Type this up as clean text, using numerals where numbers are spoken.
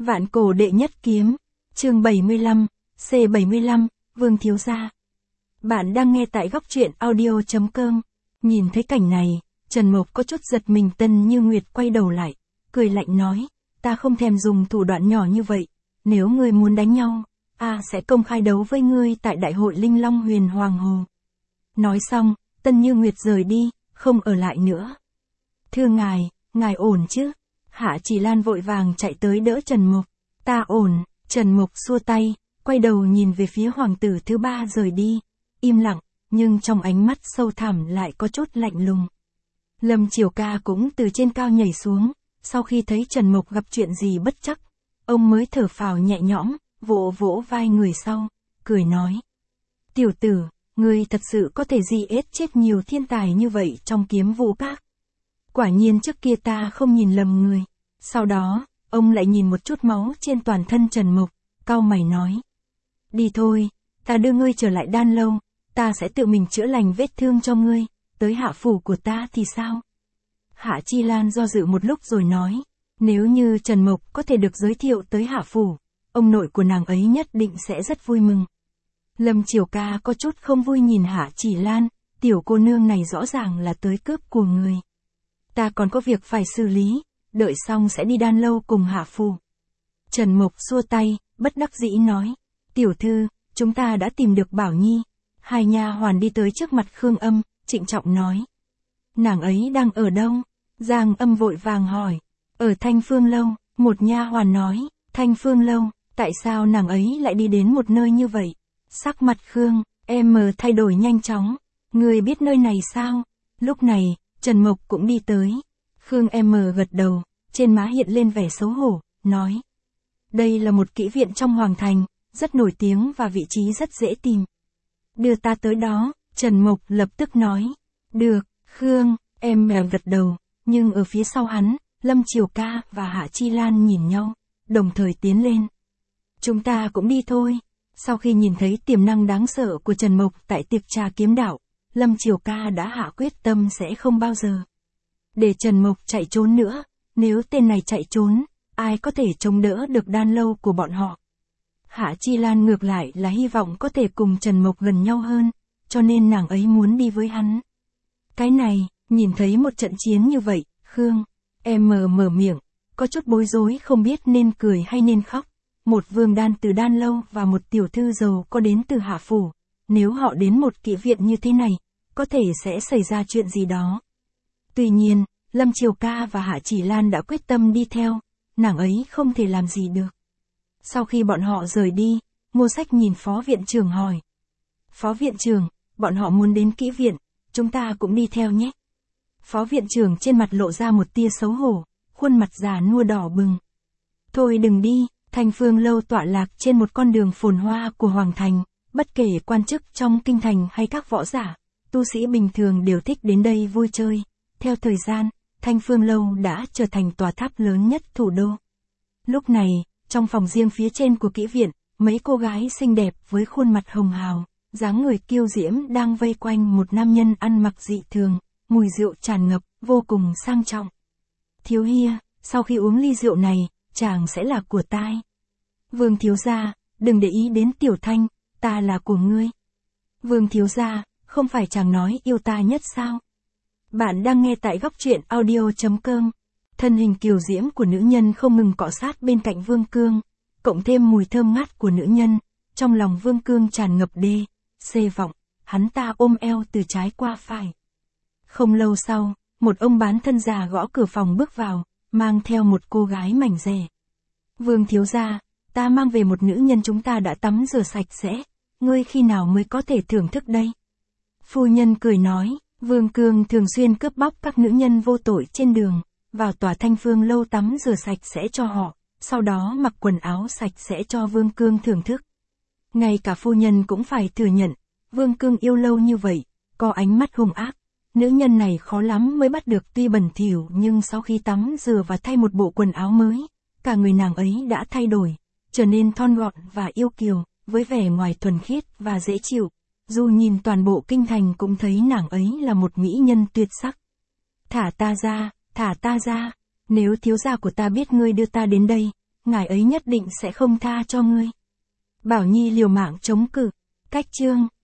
Vạn cổ đệ nhất kiếm, chương 75, C75, Vương thiếu gia. Bạn đang nghe tại góc truyện audio.com. Nhìn thấy cảnh này, Trần Mộc có chút giật mình. Tân Như Nguyệt quay đầu lại, cười lạnh nói, ta không thèm dùng thủ đoạn nhỏ như vậy, nếu ngươi muốn đánh nhau, sẽ công khai đấu với ngươi tại đại hội Linh Long Huyền Hoàng Hồ. Nói xong, Tân Như Nguyệt rời đi, không ở lại nữa. Thưa ngài ổn chứ? Hạ Chỉ Lan vội vàng chạy tới đỡ Trần Mộc. Ta ổn. Trần Mộc xua tay, quay đầu nhìn về phía hoàng tử thứ ba rời đi, im lặng, nhưng trong ánh mắt sâu thẳm lại có chút lạnh lùng. Lâm Triều Ca cũng từ trên cao nhảy xuống, sau khi thấy Trần Mộc gặp chuyện gì bất trắc, ông mới thở phào nhẹ nhõm, vỗ vỗ vai người sau, cười nói. Tiểu tử, ngươi thật sự có thể chết nhiều thiên tài như vậy trong Kiếm Vũ Các. Quả nhiên trước kia ta không nhìn lầm người. Sau đó, ông lại nhìn một chút máu trên toàn thân Trần Mộc, cau mày nói. Đi thôi, ta đưa ngươi trở lại đan lâu, ta sẽ tự mình chữa lành vết thương cho ngươi, tới hạ phủ của ta thì sao? Hạ Chi Lan do dự một lúc rồi nói, nếu như Trần Mộc có thể được giới thiệu tới hạ phủ, ông nội của nàng ấy nhất định sẽ rất vui mừng. Lâm Triều Ca có chút không vui nhìn Hạ Chỉ Lan, tiểu cô nương này rõ ràng là tới cướp của người. Ta còn có việc phải xử lý, đợi xong sẽ đi đan lâu cùng hạ phủ. Trần Mộc xua tay, bất đắc dĩ nói, tiểu thư, chúng ta đã tìm được Bảo Nhi. Hai nha hoàn đi tới trước mặt Khương Âm, trịnh trọng nói. Nàng ấy đang ở đâu? Giang Âm vội vàng hỏi. Ở Thanh Phương Lâu, một nha hoàn nói. Thanh Phương Lâu, tại sao nàng ấy lại đi đến một nơi như vậy? Sắc mặt Khương M thay đổi nhanh chóng. Người biết nơi này sao? Lúc này, Trần Mộc cũng đi tới. Khương M gật đầu, trên má hiện lên vẻ xấu hổ, nói. Đây là một kỹ viện trong Hoàng Thành, rất nổi tiếng và vị trí rất dễ tìm. Đưa ta tới đó, Trần Mộc lập tức nói. Được, Khương M gật đầu, nhưng ở phía sau hắn, Lâm Triều Ca và Hạ Chi Lan nhìn nhau, đồng thời tiến lên. Chúng ta cũng đi thôi. Sau khi nhìn thấy tiềm năng đáng sợ của Trần Mộc tại tiệc trà kiếm đạo, Lâm Triều Ca đã hạ quyết tâm sẽ không bao giờ để Trần Mộc chạy trốn nữa. Nếu tên này chạy trốn, ai có thể chống đỡ được đan lâu của bọn họ? Hạ Chi Lan ngược lại là hy vọng có thể cùng Trần Mộc gần nhau hơn, cho nên nàng ấy muốn đi với hắn. Cái này, nhìn thấy một trận chiến như vậy, Khương M mở miệng, có chút bối rối không biết nên cười hay nên khóc. Một vương đan từ đan lâu và một tiểu thư giàu có đến từ hạ phủ, nếu họ đến một kỹ viện như thế này, có thể sẽ xảy ra chuyện gì đó. Tuy nhiên, Lâm Triều Ca và Hạ Chỉ Lan đã quyết tâm đi theo, nàng ấy không thể làm gì được. Sau khi bọn họ rời đi, Ngô Sách nhìn phó viện trưởng hỏi. Phó viện trưởng, bọn họ muốn đến kỹ viện, chúng ta cũng đi theo nhé. Phó viện trưởng trên mặt lộ ra một tia xấu hổ, khuôn mặt già nua đỏ bừng. Thôi đừng đi. Thanh Phương Lâu tọa lạc trên một con đường phồn hoa của Hoàng Thành, bất kể quan chức trong kinh thành hay các võ giả, tu sĩ bình thường đều thích đến đây vui chơi. Theo thời gian, Thanh Phương Lâu đã trở thành tòa tháp lớn nhất thủ đô. Lúc này, trong phòng riêng phía trên của kỹ viện, mấy cô gái xinh đẹp với khuôn mặt hồng hào, dáng người kiêu diễm đang vây quanh một nam nhân ăn mặc dị thường, mùi rượu tràn ngập, vô cùng sang trọng. Thiếu Hia, sau khi uống ly rượu này, chàng sẽ là của tai. Vương thiếu gia, đừng để ý đến Tiểu Thanh, ta là của ngươi. Vương thiếu gia, không phải chàng nói yêu ta nhất sao? Bạn đang nghe tại góc truyện audio.com. Thân hình kiều diễm của nữ nhân không ngừng cọ sát bên cạnh Vương Cương, cộng thêm mùi thơm ngát của nữ nhân, trong lòng Vương Cương tràn ngập vọng, hắn ta ôm eo từ trái qua phải. Không lâu sau, một ông bán thân già gõ cửa phòng bước vào, mang theo một cô gái mảnh dẻ. Vương thiếu gia, ta mang về một nữ nhân chúng ta đã tắm rửa sạch sẽ, ngươi khi nào mới có thể thưởng thức đây? Phu nhân cười nói, Vương Cương thường xuyên cướp bóc các nữ nhân vô tội trên đường, vào tòa Thanh Phương Lâu tắm rửa sạch sẽ cho họ, sau đó mặc quần áo sạch sẽ cho Vương Cương thưởng thức. Ngay cả phu nhân cũng phải thừa nhận, Vương Cương yêu lâu như vậy, có ánh mắt hung ác. Nữ nhân này khó lắm mới bắt được, tuy bẩn thỉu nhưng sau khi tắm rửa và thay một bộ quần áo mới, cả người nàng ấy đã thay đổi, trở nên thon gọn và yêu kiều, với vẻ ngoài thuần khiết và dễ chịu. Dù nhìn toàn bộ kinh thành cũng thấy nàng ấy là một mỹ nhân tuyệt sắc. Thả ta ra, nếu thiếu gia của ta biết ngươi đưa ta đến đây, ngài ấy nhất định sẽ không tha cho ngươi. Bảo Nhi liều mạng chống cự. Cách chương